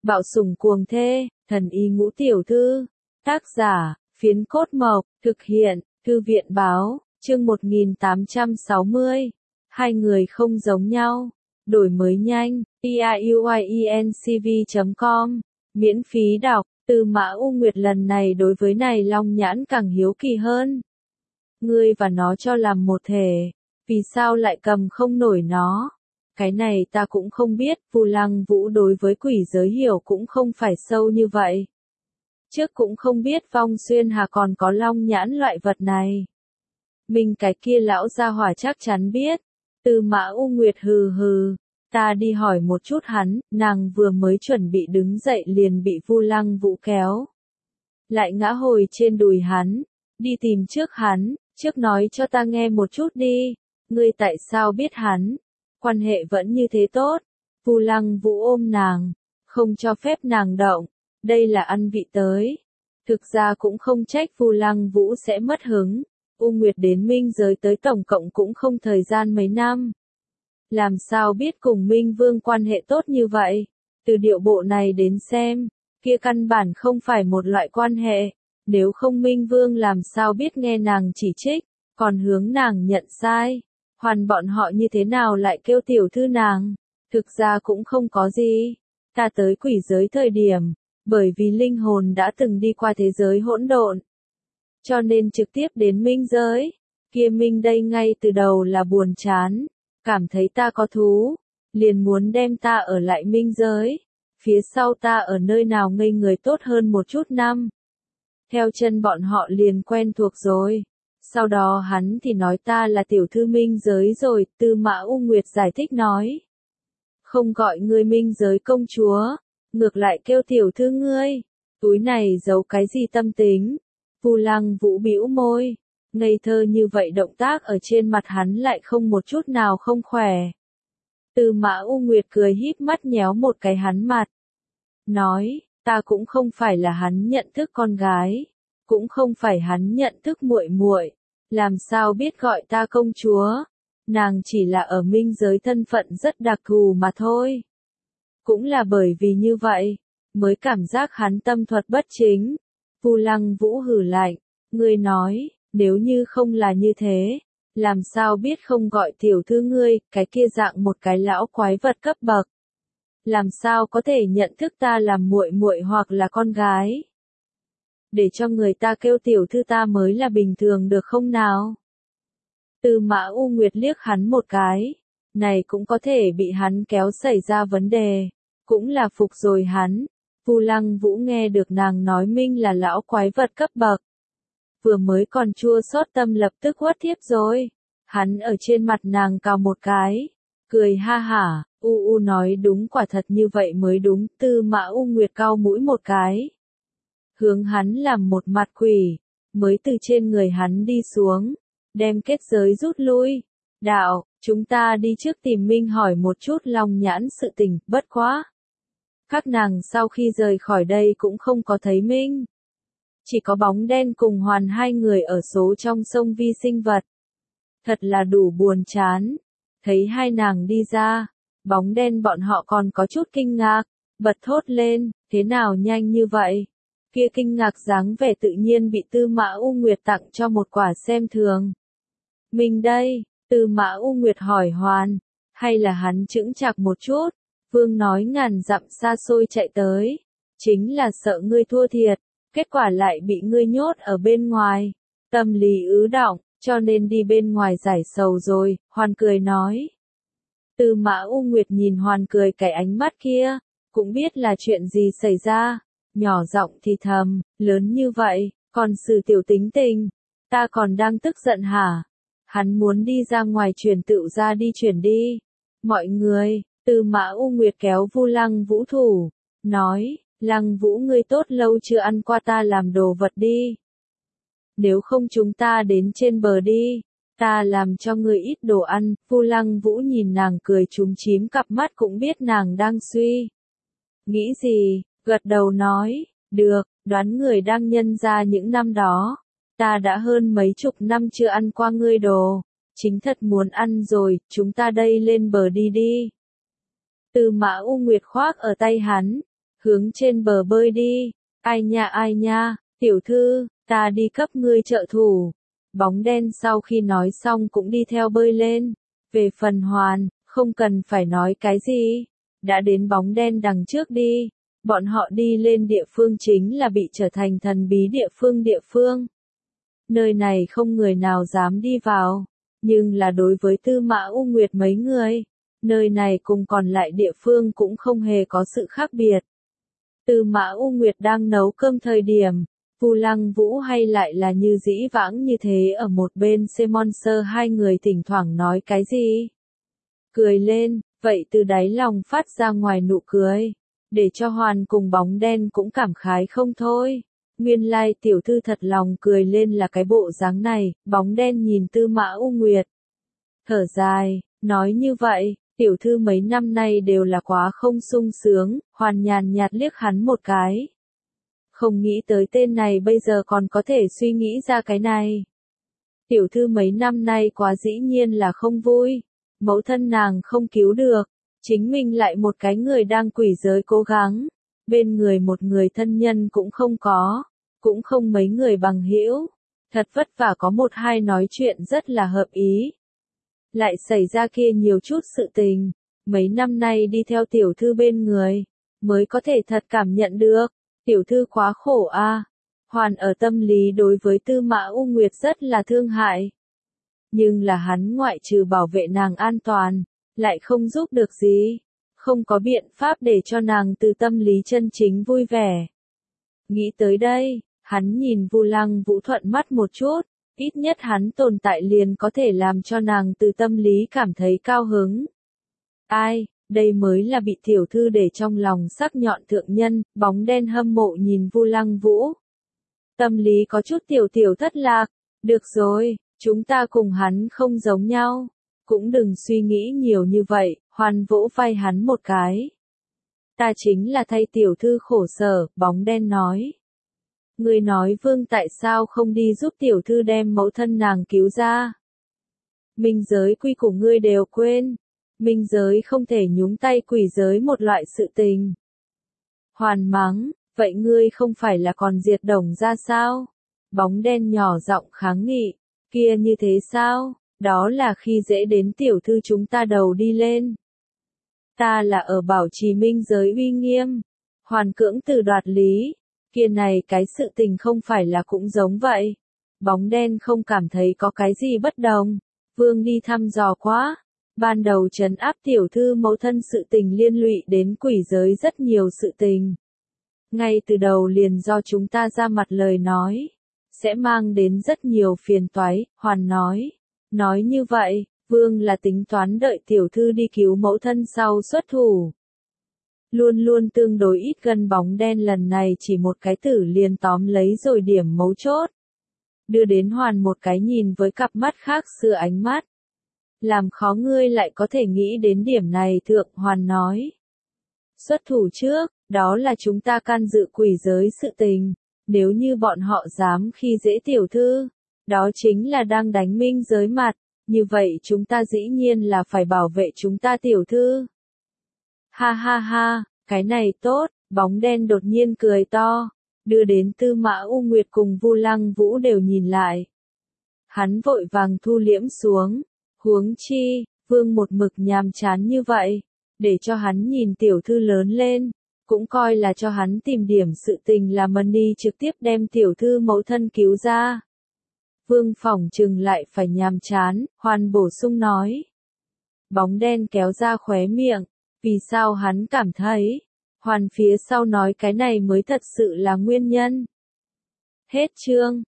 Bạo sủng cuồng thê, thần y ngũ tiểu thư. Tác giả, Phiến Cốt Mộc, thực hiện, Thư viện báo, chương 1860. Hai người không giống nhau. Đổi mới nhanh, iuiencv.com, miễn phí đọc, Tư Mã U Nguyệt lần này đối với này Long Nhãn càng hiếu kỳ hơn. Ngươi và nó cho làm một thể, vì sao lại cầm không nổi nó? Cái này ta cũng không biết, Vu Lăng Vũ đối với quỷ giới hiểu cũng không phải sâu như vậy. Trước cũng không biết Vong Xuyên Hà còn có Long Nhãn loại vật này. Mình cái kia lão gia hỏa chắc chắn biết. Tư Mã U Nguyệt hừ hừ, ta đi hỏi một chút hắn. Nàng vừa mới chuẩn bị đứng dậy liền bị Vu Lăng Vũ kéo. Lại ngã hồi trên đùi hắn, đi tìm trước hắn, trước nói cho ta nghe một chút đi, ngươi tại sao biết hắn? Quan hệ vẫn như thế tốt. Vu Lăng Vũ ôm nàng, không cho phép nàng động, đây là ăn vị tới. Thực ra cũng không trách Vu Lăng Vũ sẽ mất hứng. U Nguyệt đến Minh giới tới tổng cộng cũng không thời gian mấy năm. Làm sao biết cùng Minh Vương quan hệ tốt như vậy? Từ điệu bộ này đến xem, kia căn bản không phải một loại quan hệ. Nếu không Minh Vương làm sao biết nghe nàng chỉ trích, còn hướng nàng nhận sai. Hoàn bọn họ như thế nào lại kêu tiểu thư nàng? Thực ra cũng không có gì. Ta tới quỷ giới thời điểm, bởi vì linh hồn đã từng đi qua thế giới hỗn độn, cho nên trực tiếp đến Minh giới. Kia Minh đây ngay từ đầu là buồn chán, cảm thấy ta có thú, liền muốn đem ta ở lại Minh giới. Phía sau ta ở nơi nào ngây người tốt hơn một chút năm. Theo chân bọn họ liền quen thuộc rồi. Sau đó hắn thì nói ta là tiểu thư Minh giới rồi, Tư Mã U Nguyệt giải thích nói. Không gọi ngươi Minh giới công chúa, ngược lại kêu tiểu thư ngươi. Túi này giấu cái gì tâm tính? Vu Lăng Vũ bĩu môi, ngây thơ như vậy động tác ở trên mặt hắn lại không một chút nào không khỏe. Tư Mã U Nguyệt cười híp mắt nhéo một cái hắn mặt. Nói, ta cũng không phải là hắn nhận thức con gái, cũng không phải hắn nhận thức muội muội, làm sao biết gọi ta công chúa? Nàng chỉ là ở Minh giới thân phận rất đặc thù mà thôi. Cũng là bởi vì như vậy, mới cảm giác hắn tâm thuật bất chính. Vu Lăng Vũ hừ lạnh, ngươi nói, nếu như không là như thế, làm sao biết không gọi tiểu thư ngươi, cái kia dạng một cái lão quái vật cấp bậc. Làm sao có thể nhận thức ta làm muội muội hoặc là con gái? Để cho người ta kêu tiểu thư ta mới là bình thường được không nào? Tư Mã U Nguyệt liếc hắn một cái, này cũng có thể bị hắn kéo xảy ra vấn đề, cũng là phục rồi hắn. Vu Lăng Vũ nghe được nàng nói Minh là lão quái vật cấp bậc. Vừa mới còn chua xót tâm lập tức uất thiếp rồi. Hắn ở trên mặt nàng cào một cái, cười ha hả, u nói đúng quả thật như vậy mới đúng. Tư Mã U Nguyệt cau mũi một cái, hướng hắn làm một mặt quỷ, mới từ trên người hắn đi xuống, đem kết giới rút lui. Đạo, chúng ta đi trước tìm Minh hỏi một chút Long Nhãn sự tình, bất quá. Các nàng sau khi rời khỏi đây cũng không có thấy Minh. Chỉ có bóng đen cùng Hoàn hai người ở số trong sông vi sinh vật. Thật là đủ buồn chán. Thấy hai nàng đi ra, bóng đen bọn họ còn có chút kinh ngạc, bật thốt lên, thế nào nhanh như vậy? Kia kinh ngạc dáng vẻ tự nhiên bị Tư Mã U Nguyệt tặng cho một quả xem thường. Mình đây, Tư Mã U Nguyệt hỏi Hoàn, hay là hắn chững chạc một chút? Vương nói ngàn dặm xa xôi chạy tới, chính là sợ ngươi thua thiệt, kết quả lại bị ngươi nhốt ở bên ngoài, tâm lý ứ đọng, cho nên đi bên ngoài giải sầu rồi. Hoàn cười nói. Tư Mã U Nguyệt nhìn Hoàn cười cái ánh mắt kia, cũng biết là chuyện gì xảy ra, nhỏ giọng thì thầm, lớn như vậy, còn xử tiểu tính tình, ta còn đang tức giận hả? Hắn muốn đi ra ngoài chuyển tựu ra đi chuyển đi. Mọi người, Tư Mã U Nguyệt kéo Vu Lăng Vũ thủ, nói, Lăng Vũ ngươi tốt lâu chưa ăn qua ta làm đồ vật đi. Nếu không chúng ta đến trên bờ đi, ta làm cho ngươi ít đồ ăn. Vu Lăng Vũ nhìn nàng cười chúm chím cặp mắt cũng biết nàng đang suy nghĩ gì, gật đầu nói, được, đoán người đang nhân ra những năm đó. Ta đã hơn mấy chục năm chưa ăn qua ngươi đồ, chính thật muốn ăn rồi, chúng ta đây lên bờ đi đi. Tư Mã U Nguyệt khoác ở tay hắn, hướng trên bờ bơi đi. Ai nha, tiểu thư, ta đi cấp ngươi trợ thủ. Bóng đen sau khi nói xong cũng đi theo bơi lên. Về phần Hoàn, không cần phải nói cái gì. Đã đến bóng đen đằng trước đi. Bọn họ đi lên địa phương chính là bị trở thành thần bí địa phương. Nơi này không người nào dám đi vào. Nhưng là đối với Tư Mã U Nguyệt mấy người, nơi này cùng còn lại địa phương cũng không hề có sự khác biệt. Tư Mã U Nguyệt đang nấu cơm thời điểm, Vu Lăng Vũ hay lại là như dĩ vãng như thế ở một bên xem monster, hai người thỉnh thoảng nói cái gì. Cười lên, vậy từ đáy lòng phát ra ngoài nụ cười, để cho Hoàn cùng bóng đen cũng cảm khái không thôi. Nguyên lai tiểu thư thật lòng cười lên là cái bộ dáng này, bóng đen nhìn Tư Mã U Nguyệt. Thở dài, nói như vậy, tiểu thư mấy năm nay đều là quá không sung sướng, Hoàn nhàn nhạt liếc hắn một cái. Không nghĩ tới tên này bây giờ còn có thể suy nghĩ ra cái này. Tiểu thư mấy năm nay quá dĩ nhiên là không vui, mẫu thân nàng không cứu được, chính mình lại một cái người đang quỷ giới cố gắng, bên người một người thân nhân cũng không có, cũng không mấy người bằng hữu, thật vất vả có một hai nói chuyện rất là hợp ý. Lại xảy ra kia nhiều chút sự tình, mấy năm nay đi theo tiểu thư bên người, mới có thể thật cảm nhận được, tiểu thư quá khổ a. Hoàn ở tâm lý đối với Tư Mã U Nguyệt rất là thương hại. Nhưng là hắn ngoại trừ bảo vệ nàng an toàn, lại không giúp được gì, không có biện pháp để cho nàng từ tâm lý chân chính vui vẻ. Nghĩ tới đây, hắn nhìn Vu Lăng Vũ thuận mắt một chút, ít nhất hắn tồn tại liền có thể làm cho nàng từ tâm lý cảm thấy cao hứng. Ai, đây mới là bị tiểu thư để trong lòng sắc nhọn thượng nhân, bóng đen hâm mộ nhìn Vu Lăng Vũ. Tâm lý có chút tiểu thất lạc, được rồi, chúng ta cùng hắn không giống nhau, cũng đừng suy nghĩ nhiều như vậy, Hoàn vỗ vai hắn một cái. Ta chính là thay tiểu thư khổ sở, bóng đen nói. Ngươi nói Vương tại sao không đi giúp tiểu thư đem mẫu thân nàng cứu ra? Minh giới quy củ ngươi đều quên. Minh giới không thể nhúng tay quỷ giới một loại sự tình. Hoàn mắng, vậy ngươi không phải là còn diệt Đồng ra sao? Bóng đen nhỏ giọng kháng nghị, kia như thế sao? Đó là khi dễ đến tiểu thư chúng ta đầu đi lên. Ta là ở bảo trì minh giới uy nghiêm. Hoàn cưỡng từ đoạt lý. Kia này cái sự tình không phải là cũng giống vậy. Bóng đen không cảm thấy có cái gì bất đồng. Vương đi thăm dò quá. Ban đầu trấn áp tiểu thư mẫu thân sự tình liên lụy đến quỷ giới rất nhiều sự tình. Ngay từ đầu liền do chúng ta ra mặt lời nói. Sẽ mang đến rất nhiều phiền toái, Hoàn nói. Nói như vậy, Vương là tính toán đợi tiểu thư đi cứu mẫu thân sau xuất thủ. Luôn luôn tương đối ít gần bóng đen lần này chỉ một cái tử liền tóm lấy rồi điểm mấu chốt. Đưa đến Hoàn một cái nhìn với cặp mắt khác xưa ánh mắt. Làm khó ngươi lại có thể nghĩ đến điểm này thượng, Hoàn nói. Xuất thủ trước, đó là chúng ta can dự quỷ giới sự tình. Nếu như bọn họ dám khi dễ tiểu thư, đó chính là đang đánh minh giới mặt. Như vậy chúng ta dĩ nhiên là phải bảo vệ chúng ta tiểu thư. Ha ha ha, cái này tốt, bóng đen đột nhiên cười to, đưa đến Tư Mã U Nguyệt cùng Vu Lăng Vũ đều nhìn lại. Hắn vội vàng thu liễm xuống, huống chi, Vương một mực nhàm chán như vậy, để cho hắn nhìn tiểu thư lớn lên, cũng coi là cho hắn tìm điểm sự tình là Money trực tiếp đem tiểu thư mẫu thân cứu ra. Vương phỏng chừng lại phải nhàm chán, Hoàn bổ sung nói. Bóng đen kéo ra khóe miệng, vì sao hắn cảm thấy, Hoàn phía sau nói cái này mới thật sự là nguyên nhân. Hết chương.